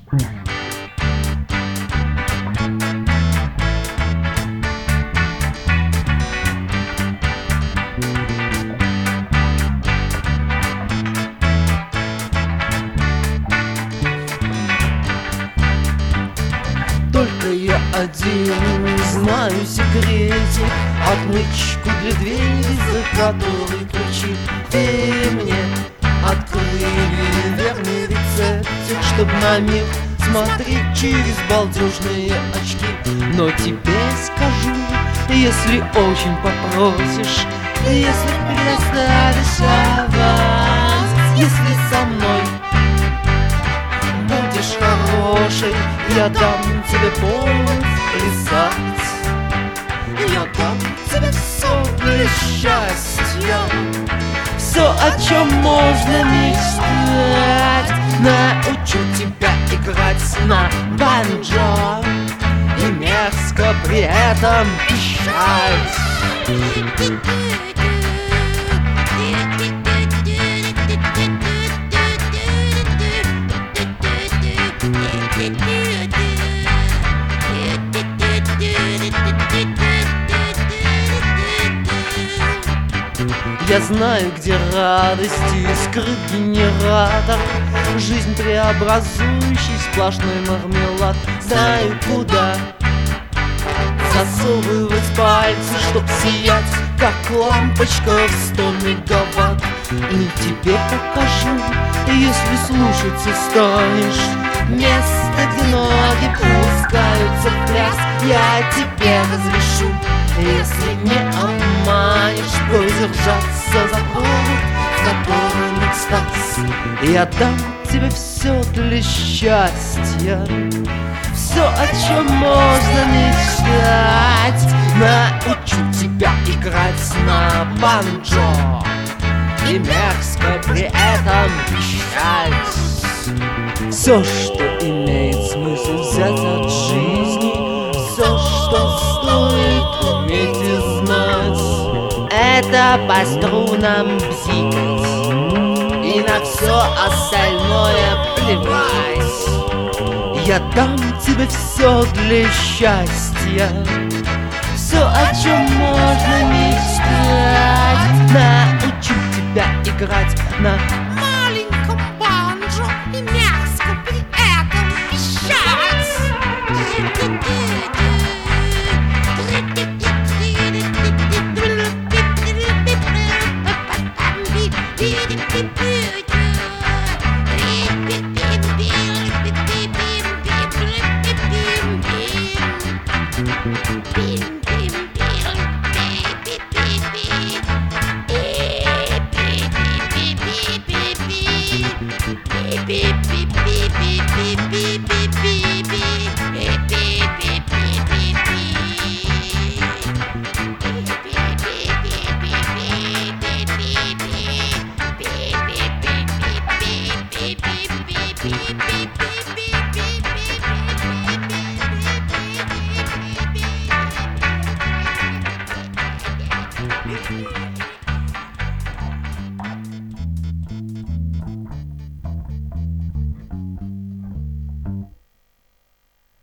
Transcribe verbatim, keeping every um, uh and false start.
Только я один знаю секретик, отмычку для двери, за которой ключи. Ты мне открыли верный рецептик, чтоб на мир смотреть через балдежные очки. Но тебе скажу, если очень попросишь, если предоставишь аванс, если со мной будешь хорошей, я дам тебе повод плясать. Я дам тебе все для счастья, все, о чем можно мечтать. Научу тебя играть на банджо и мерзко при этом пищать. Я знаю, где радости скрыт генератор, жизнь преобразующий сплошной мармелад. Знаю, куда засовывать пальцы, чтоб сиять, как лампочка в сто мегаватт. И тебе покажу, если слушаться станешь, место, где ноги пускаются в пляс, я тебе разрешу, если не обманешь, продержаться за повод, в котором экстаз. Я дам тебе все для счастья, все, о чем можно мечтать. Научу тебя играть на банджо и мерзко при этом пищать. Все, что имеет смысл взять от жизни, все, что стоит уметь и знать, это по струнам бзикать и на все остальное плевать. Я дам тебе все для счастья, все, о чем можно мечтать. Научу тебя играть на